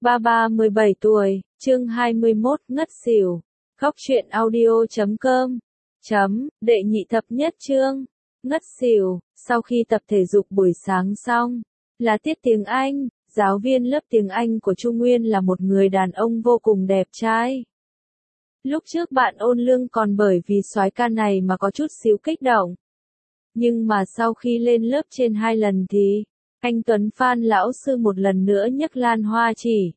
Ba 17 tuổi, chương 21 ngất xỉu. Góc truyện audio.com. Đệ nhị thập nhất chương. Ngất xỉu, sau khi tập thể dục buổi sáng xong, là tiết tiếng Anh, giáo viên lớp tiếng Anh của Trung Nguyên là một người đàn ông vô cùng đẹp trai. Lúc trước bạn Ôn Lương còn bởi vì soái ca này mà có chút xíu kích động. Nhưng mà sau khi lên lớp trên 2 lần thì, anh Tuấn Phan lão sư một lần nữa nhấc lan hoa chỉ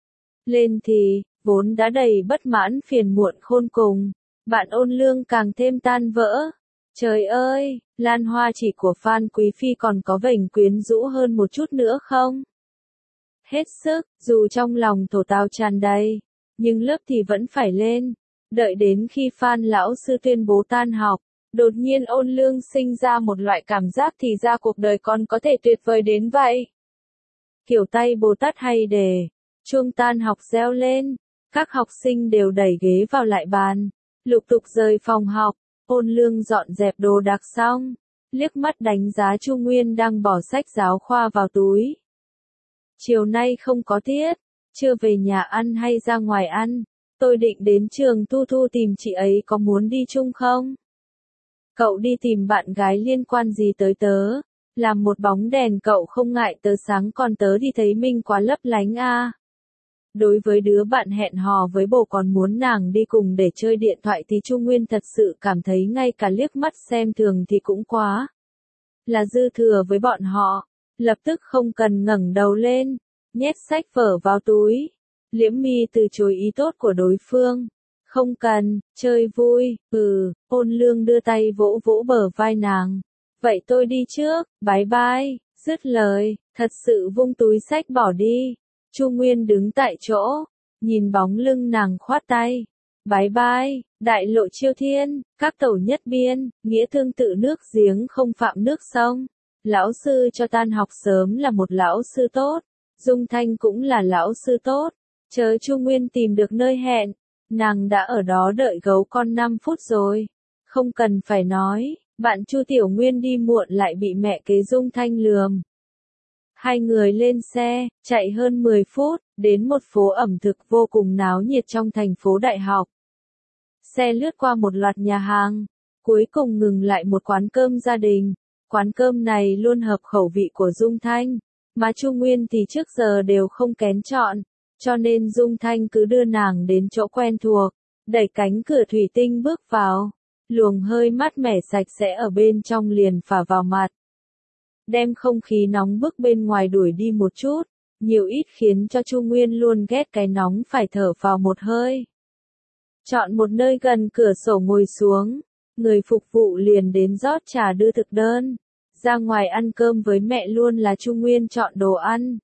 lên thì, vốn đã đầy bất mãn phiền muộn khôn cùng, bạn Ôn Lương càng thêm tan vỡ. Trời ơi, lan hoa chỉ của Phan Quý Phi còn có vểnh quyến rũ hơn một chút nữa không? Hết sức, dù trong lòng thổ tào tràn đầy, nhưng lớp thì vẫn phải lên. Đợi đến khi Phan lão sư tuyên bố tan học, đột nhiên Ôn Lương sinh ra một loại cảm giác thì ra cuộc đời còn có thể tuyệt vời đến vậy. Kiểu tay Bồ Tát hay đề, chuông tan học reo lên, các học sinh đều đẩy ghế vào lại bàn, lục tục rời phòng học. Ôn Lương dọn dẹp đồ đạc xong, liếc mắt đánh giá Chu Nguyên đang bỏ sách giáo khoa vào túi. Chiều nay không có tiết, chưa về nhà ăn hay ra ngoài ăn, tôi định đến trường Thu Thu tìm chị ấy, có muốn đi chung không? Cậu đi tìm bạn gái liên quan gì tới tớ? Làm một bóng đèn cậu không ngại tớ sáng còn tớ thì thấy mình quá lấp lánh à. Đối với đứa bạn hẹn hò với bồ còn muốn nàng đi cùng để chơi điện thoại thì Chu Nguyên thật sự cảm thấy ngay cả liếc mắt xem thường thì cũng quá là dư thừa với bọn họ. Lập tức không cần ngẩng đầu lên, nhét sách vở vào túi. Liễm Mi từ chối ý tốt của đối phương. Không cần, chơi vui, Ôn Lương đưa tay vỗ vỗ bờ vai nàng. Vậy tôi đi trước, bye bye, dứt lời, thật sự vung túi sách bỏ đi. Chu Nguyên đứng tại chỗ, nhìn bóng lưng nàng khoát tay. Bye bye, đại lộ chiêu thiên, các tẩu nhất biên, nghĩa thương tự nước giếng không phạm nước sông. Lão sư cho tan học sớm là một lão sư tốt, Dung Thanh cũng là lão sư tốt. Chờ Chu Nguyên tìm được nơi hẹn, nàng đã ở đó đợi gấu con 5 phút rồi. Không cần phải nói, bạn Chu Tiểu Nguyên đi muộn lại bị mẹ kế Dung Thanh lườm. Hai người lên xe, chạy hơn 10 phút, đến một phố ẩm thực vô cùng náo nhiệt trong thành phố đại học. Xe lướt qua một loạt nhà hàng, cuối cùng ngừng lại một quán cơm gia đình. Quán cơm này luôn hợp khẩu vị của Dung Thanh, mà Chu Nguyên thì trước giờ đều không kén chọn, cho nên Dung Thanh cứ đưa nàng đến chỗ quen thuộc, đẩy cánh cửa thủy tinh bước vào. Luồng hơi mát mẻ sạch sẽ ở bên trong liền phả vào mặt, đem không khí nóng bức bên ngoài đuổi đi một chút, nhiều ít khiến cho Chu Nguyên luôn ghét cái nóng phải thở vào một hơi. Chọn một nơi gần cửa sổ ngồi xuống, người phục vụ liền đến rót trà đưa thực đơn. Ra ngoài ăn cơm với mẹ luôn là Chu Nguyên chọn đồ ăn.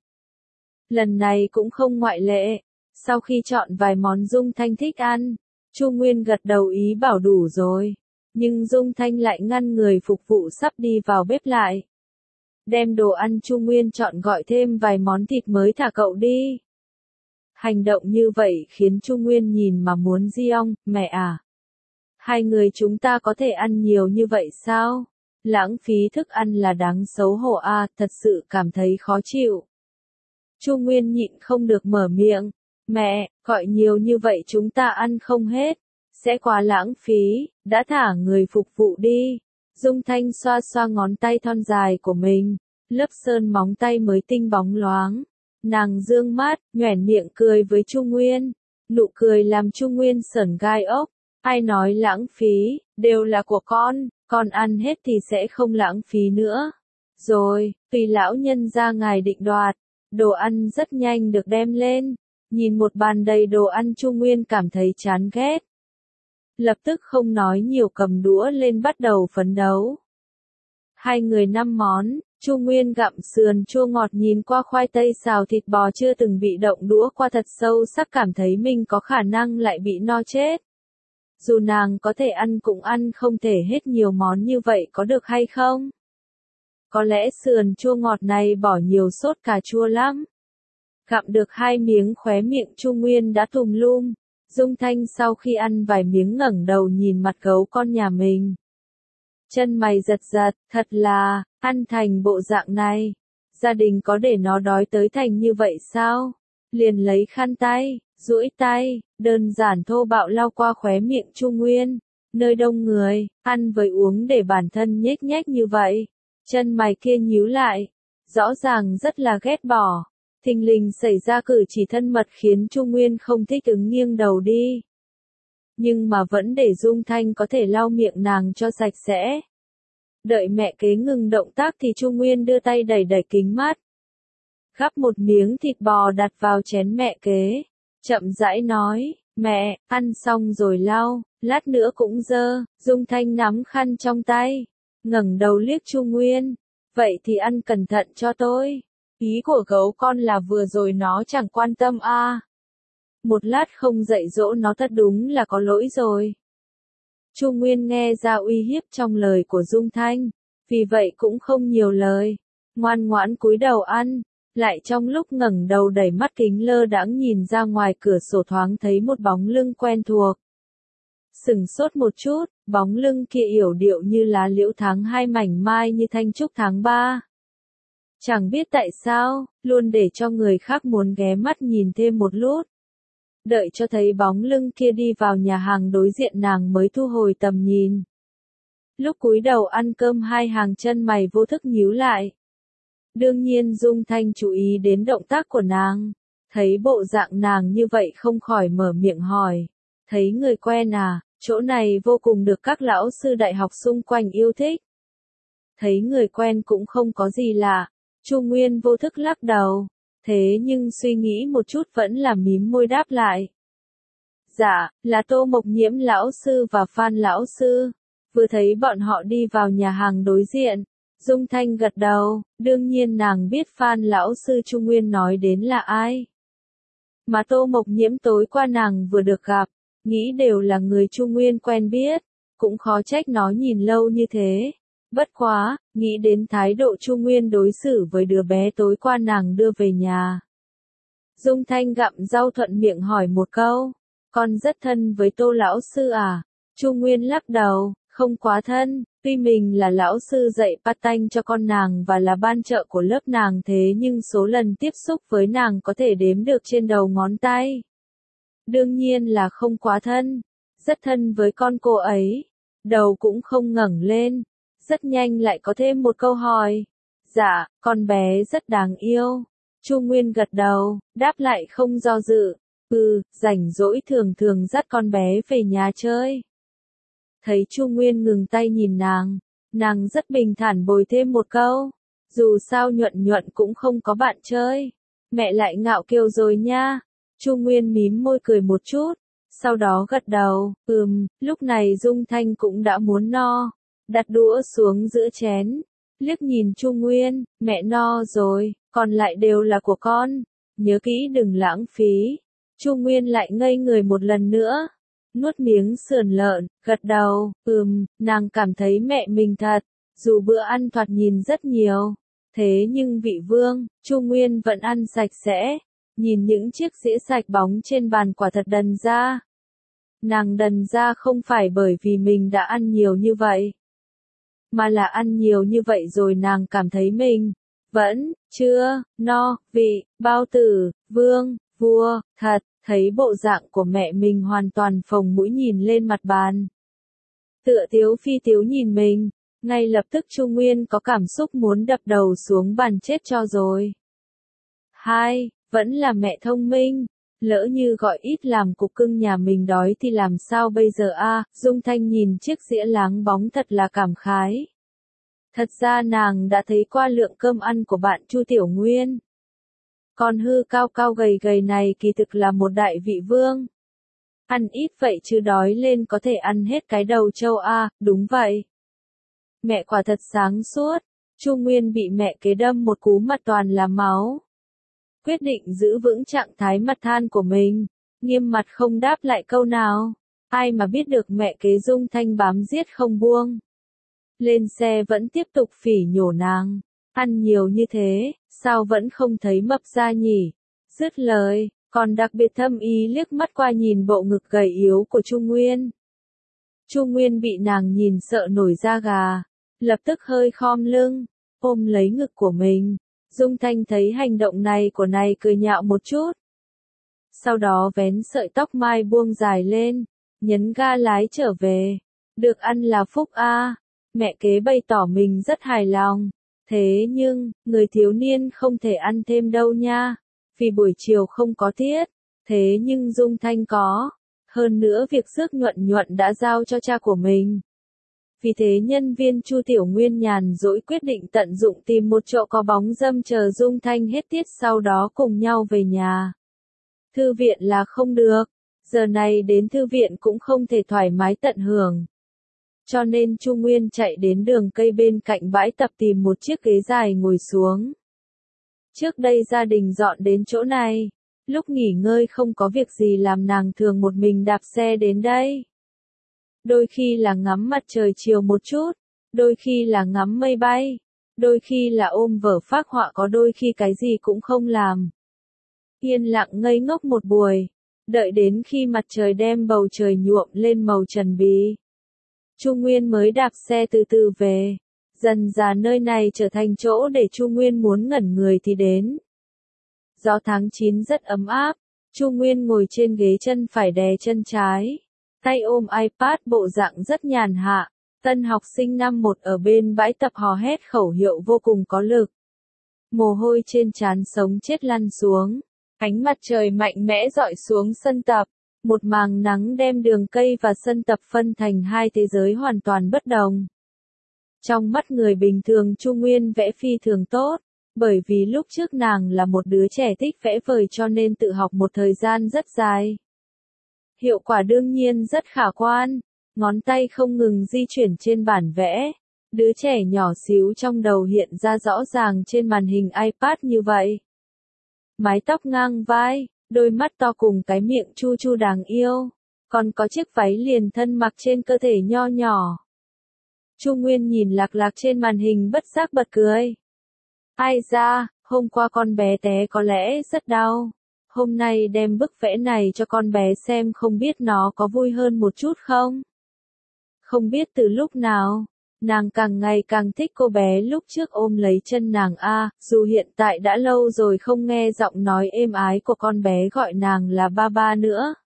Lần này cũng không ngoại lệ, sau khi chọn vài món Dung Thanh thích ăn, Chu Nguyên gật đầu ý bảo đủ rồi, nhưng Dung Thanh lại ngăn người phục vụ sắp đi vào bếp lại. Đem đồ ăn Chu Nguyên chọn gọi thêm vài món thịt mới thả cậu đi. Hành động như vậy khiến Chu Nguyên nhìn mà muốn giong, mẹ à. Hai người chúng ta có thể ăn nhiều như vậy sao? Lãng phí thức ăn là đáng xấu hổ à, thật sự cảm thấy khó chịu. Chu Nguyên nhịn không được mở miệng. Mẹ, gọi nhiều như vậy chúng ta ăn không hết. Sẽ quá lãng phí, đã thả người phục vụ đi. Dung Thanh xoa xoa ngón tay thon dài của mình, lớp sơn móng tay mới tinh bóng loáng. Nàng dương mắt, nhoẻn miệng cười với Chu Nguyên. Nụ cười làm Chu Nguyên sởn gai ốc. Ai nói lãng phí, đều là của con ăn hết thì sẽ không lãng phí nữa. Rồi, tùy lão nhân ra ngài định đoạt. Đồ ăn rất nhanh được đem lên. Nhìn một bàn đầy đồ ăn Chu Nguyên cảm thấy chán ghét. Lập tức không nói nhiều cầm đũa lên bắt đầu phấn đấu. Hai người 5 món, Chu Nguyên gặm sườn chua ngọt nhìn qua khoai tây xào thịt bò chưa từng bị động đũa qua thật sâu sắc cảm thấy mình có khả năng lại bị no chết. Dù nàng có thể ăn cũng ăn không thể hết nhiều món như vậy có được hay không? Có lẽ sườn chua ngọt này bỏ nhiều sốt cà chua lắm. Gặm được 2 miếng khóe miệng Chu Nguyên đã tùm lum. Dung Thanh sau khi ăn vài miếng ngẩng đầu nhìn mặt gấu con nhà mình. Chân mày giật giật, thật là, ăn thành bộ dạng này. Gia đình có để nó đói tới thành như vậy sao? liền lấy khăn tay, duỗi tay, đơn giản thô bạo lau qua khóe miệng Chu Nguyên, nơi đông người, ăn với uống để bản thân nhếch nhếch như vậy. Chân mày kia nhíu lại, rõ ràng rất là ghét bỏ. Thình lình xảy ra cử chỉ thân mật khiến Chu Nguyên không thích ứng nghiêng đầu đi. Nhưng mà vẫn để Dung Thanh có thể lau miệng nàng cho sạch sẽ. Đợi mẹ kế ngừng động tác thì Chu Nguyên đưa tay đẩy đẩy kính mắt. Gắp một miếng thịt bò đặt vào chén mẹ kế. Chậm rãi nói, mẹ, ăn xong rồi lau, lát nữa cũng dơ. Dung Thanh nắm khăn trong tay, ngẩng đầu liếc Chu Nguyên. Vậy thì ăn cẩn thận cho tôi. Ý của gấu con là vừa rồi nó chẳng quan tâm à. Một lát không dạy dỗ nó thật đúng là có lỗi rồi. Chu Nguyên nghe ra uy hiếp trong lời của Dung Thanh, vì vậy cũng không nhiều lời, ngoan ngoãn cúi đầu ăn, lại trong lúc ngẩng đầu đẩy mắt kính lơ đãng nhìn ra ngoài cửa sổ thoáng thấy một bóng lưng quen thuộc. Sửng sốt một chút, bóng lưng kia yểu điệu như lá liễu tháng 2 mảnh mai như thanh trúc tháng 3. Chẳng biết tại sao, luôn để cho người khác muốn ghé mắt nhìn thêm một lúc. Đợi cho thấy bóng lưng kia đi vào nhà hàng đối diện nàng mới thu hồi tầm nhìn. Lúc cúi đầu ăn cơm hai hàng chân mày vô thức nhíu lại. Đương nhiên Dung Thanh chú ý đến động tác của nàng. Thấy bộ dạng nàng như vậy không khỏi mở miệng hỏi. Thấy người quen à, chỗ này vô cùng được các lão sư đại học xung quanh yêu thích. Thấy người quen cũng không có gì lạ. Chu Nguyên vô thức lắc đầu. Thế nhưng suy nghĩ một chút vẫn là mím môi đáp lại. Dạ, là Tô Mộc Nhiễm lão sư và Phan lão sư. Vừa thấy bọn họ đi vào nhà hàng đối diện, Dung Thanh gật đầu, đương nhiên nàng biết Phan lão sư Chu Nguyên nói đến là ai. Mà Tô Mộc Nhiễm tối qua nàng vừa được gặp, nghĩ đều là người Chu Nguyên quen biết, cũng khó trách nó nhìn lâu như thế. Bất quá, nghĩ đến thái độ Chu Nguyên đối xử với đứa bé tối qua nàng đưa về nhà. Dung Thanh gặm rau thuận miệng hỏi một câu, con rất thân với Tô lão sư à? Chu Nguyên lắc đầu, không quá thân, tuy mình là lão sư dạy Patanh cho con nàng và là ban trợ của lớp nàng thế nhưng số lần tiếp xúc với nàng có thể đếm được trên đầu ngón tay. Đương nhiên là không quá thân, rất thân với con cô ấy, đầu cũng không ngẩng lên. Rất nhanh lại có thêm một câu hỏi. Dạ, con bé rất đáng yêu. Chu Nguyên gật đầu, đáp lại không do dự. Rảnh rỗi thường thường dắt con bé về nhà chơi. Thấy Chu Nguyên ngừng tay nhìn nàng rất bình thản bồi thêm một câu. Dù sao Nhuận Nhuận cũng không có bạn chơi. Mẹ lại ngạo kiều rồi nha. Chu Nguyên mím môi cười một chút, sau đó gật đầu. Lúc này Dung Thanh cũng đã muốn no. Đặt đũa xuống giữa chén, liếc nhìn Chu Nguyên, mẹ no rồi, còn lại đều là của con, nhớ kỹ đừng lãng phí. Chu Nguyên lại ngây người một lần nữa, nuốt miếng sườn lợn, gật đầu, nàng cảm thấy mẹ mình thật, dù bữa ăn thoạt nhìn rất nhiều, thế nhưng vị vương, Chu Nguyên vẫn ăn sạch sẽ, nhìn những chiếc dĩa sạch bóng trên bàn quả thật đần ra. Nàng đần ra không phải bởi vì mình đã ăn nhiều như vậy, mà là ăn nhiều như vậy rồi nàng cảm thấy mình vẫn chưa no. Vị bao tử, vương, vua, thật, thấy bộ dạng của mẹ mình hoàn toàn phồng mũi nhìn lên mặt bàn. Tựa tiếu phi tiếu nhìn mình, ngay lập tức Chu Nguyên có cảm xúc muốn đập đầu xuống bàn chết cho rồi. Vẫn là mẹ thông minh. Lỡ như gọi ít làm cục cưng nhà mình đói thì làm sao bây giờ a? Dung Thanh nhìn chiếc dĩa láng bóng thật là cảm khái. Thật ra nàng đã thấy qua lượng cơm ăn của bạn Chu Tiểu Nguyên. Con hư cao cao gầy gầy này kỳ thực là một đại vị vương. Ăn ít vậy chứ đói lên có thể ăn hết cái đầu trâu a, đúng vậy. Mẹ quả thật sáng suốt. Chu Nguyên bị mẹ kế đâm một cú mặt toàn là máu. Quyết định giữ vững trạng thái mặt than của mình, nghiêm mặt không đáp lại câu nào. Ai mà biết được mẹ kế Dung Thanh bám giết không buông. Lên xe vẫn tiếp tục phỉ nhổ nàng. Ăn nhiều như thế, sao vẫn không thấy mập ra nhỉ? Dứt lời, còn đặc biệt thâm ý liếc mắt qua nhìn bộ ngực gầy yếu của Chu Nguyên. Chu Nguyên bị nàng nhìn sợ nổi da gà, lập tức hơi khom lưng, ôm lấy ngực của mình. Dung Thanh thấy hành động này của này cười nhạo một chút, Sau đó vén sợi tóc mai buông dài lên, nhấn ga lái trở về. Được ăn là phúc a. Mẹ kế bày tỏ mình rất hài lòng. Thế nhưng, người thiếu niên không thể ăn thêm đâu nha. Vì buổi chiều không có tiết. Thế nhưng Dung Thanh có. Hơn nữa việc rước Nhuận Nhuận đã giao cho cha của mình. Vì thế nhân viên Chu Tiểu Nguyên nhàn rỗi quyết định tận dụng tìm một chỗ có bóng râm chờ Dung Thanh hết tiết sau đó cùng nhau về nhà. Thư viện là không được. Giờ này đến thư viện cũng không thể thoải mái tận hưởng. Cho nên Chu Nguyên chạy đến đường cây bên cạnh bãi tập tìm một chiếc ghế dài ngồi xuống. Trước đây gia đình dọn đến chỗ này. Lúc nghỉ ngơi không có việc gì làm nàng thường một mình đạp xe đến đây. Đôi khi là ngắm mặt trời chiều một chút, đôi khi là ngắm mây bay, đôi khi là ôm vở phác họa, có đôi khi cái gì cũng không làm. Yên lặng ngây ngốc một buổi, đợi đến khi mặt trời đem bầu trời nhuộm lên màu trần bí. Chu Nguyên mới đạp xe từ từ về, dần dà nơi này trở thành chỗ để Chu Nguyên muốn ngẩn người thì đến. Gió tháng 9 rất ấm áp, Chu Nguyên ngồi trên ghế chân phải đè chân trái. Tay ôm iPad bộ dạng rất nhàn hạ, tân học sinh năm 1 ở bên bãi tập hò hét khẩu hiệu vô cùng có lực. Mồ hôi trên trán sống chết lăn xuống, ánh mặt trời mạnh mẽ rọi xuống sân tập, một màng nắng đem đường cây và sân tập phân thành hai thế giới hoàn toàn bất đồng. Trong mắt người bình thường Chu Nguyên vẽ phi thường tốt, bởi vì lúc trước nàng là một đứa trẻ thích vẽ vời cho nên tự học một thời gian rất dài. Hiệu quả đương nhiên rất khả quan, ngón tay không ngừng di chuyển trên bản vẽ. Đứa trẻ nhỏ xíu trong đầu hiện ra rõ ràng trên màn hình iPad như vậy. Mái tóc ngang vai, đôi mắt to cùng cái miệng chu chu đáng yêu, còn có chiếc váy liền thân mặc trên cơ thể nho nhỏ. Chu Nguyên nhìn lạc lạc trên màn hình bất giác bật cười. Ai da, hôm qua con bé té có lẽ rất đau. Hôm nay đem bức vẽ này cho con bé xem không biết nó có vui hơn một chút không? Không biết từ lúc nào, nàng càng ngày càng thích cô bé lúc trước ôm lấy chân nàng dù hiện tại đã lâu rồi không nghe giọng nói êm ái của con bé gọi nàng là ba ba nữa.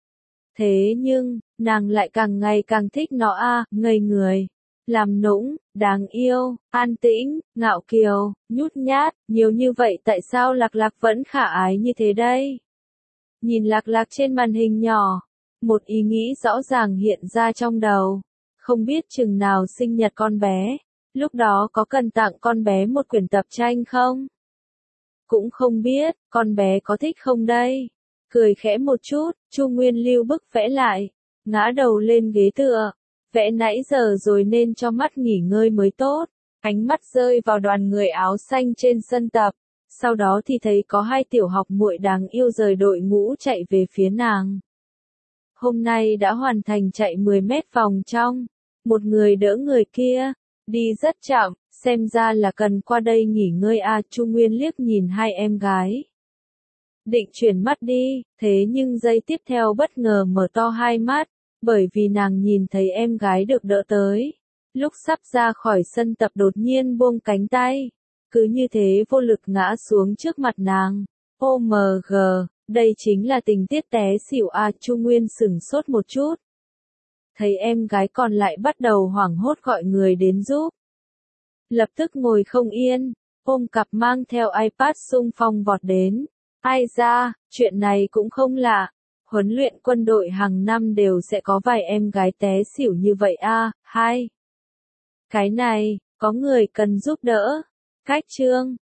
Thế nhưng, nàng lại càng ngày càng thích nó ngây người, làm nũng, đáng yêu, an tĩnh, ngạo kiều, nhút nhát, nhiều như vậy tại sao lạc lạc vẫn khả ái như thế đây? Nhìn lạc lạc trên màn hình nhỏ, một ý nghĩ rõ ràng hiện ra trong đầu. Không biết chừng nào sinh nhật con bé, lúc đó có cần tặng con bé một quyển tập tranh không? Cũng không biết, con bé có thích không đây? Cười khẽ một chút, Chu Nguyên lưu bức vẽ lại, ngã đầu lên ghế tựa. Vẽ nãy giờ rồi nên cho mắt nghỉ ngơi mới tốt. Ánh mắt rơi vào đoàn người áo xanh trên sân tập. Sau đó thì thấy có hai tiểu học muội đáng yêu rời đội ngũ chạy về phía nàng. Hôm nay đã hoàn thành chạy 10 mét vòng trong. Một người đỡ người kia. Đi rất chậm, xem ra là cần qua đây nghỉ ngơi Chu Nguyên liếc nhìn hai em gái. Định chuyển mắt đi, thế nhưng giây tiếp theo bất ngờ mở to hai mắt. Bởi vì nàng nhìn thấy em gái được đỡ tới. Lúc sắp ra khỏi sân tập đột nhiên buông cánh tay. Cứ như thế vô lực ngã xuống trước mặt nàng. OMG, đây chính là tình tiết té xỉu Chu Nguyên sửng sốt một chút. Thấy em gái còn lại bắt đầu hoảng hốt gọi người đến giúp. Lập tức ngồi không yên, ôm cặp mang theo iPad xung phong vọt đến. Ai da, chuyện này cũng không lạ. Huấn luyện quân đội hàng năm đều sẽ có vài em gái té xỉu như vậy Cái này, có người cần giúp đỡ. Cách chương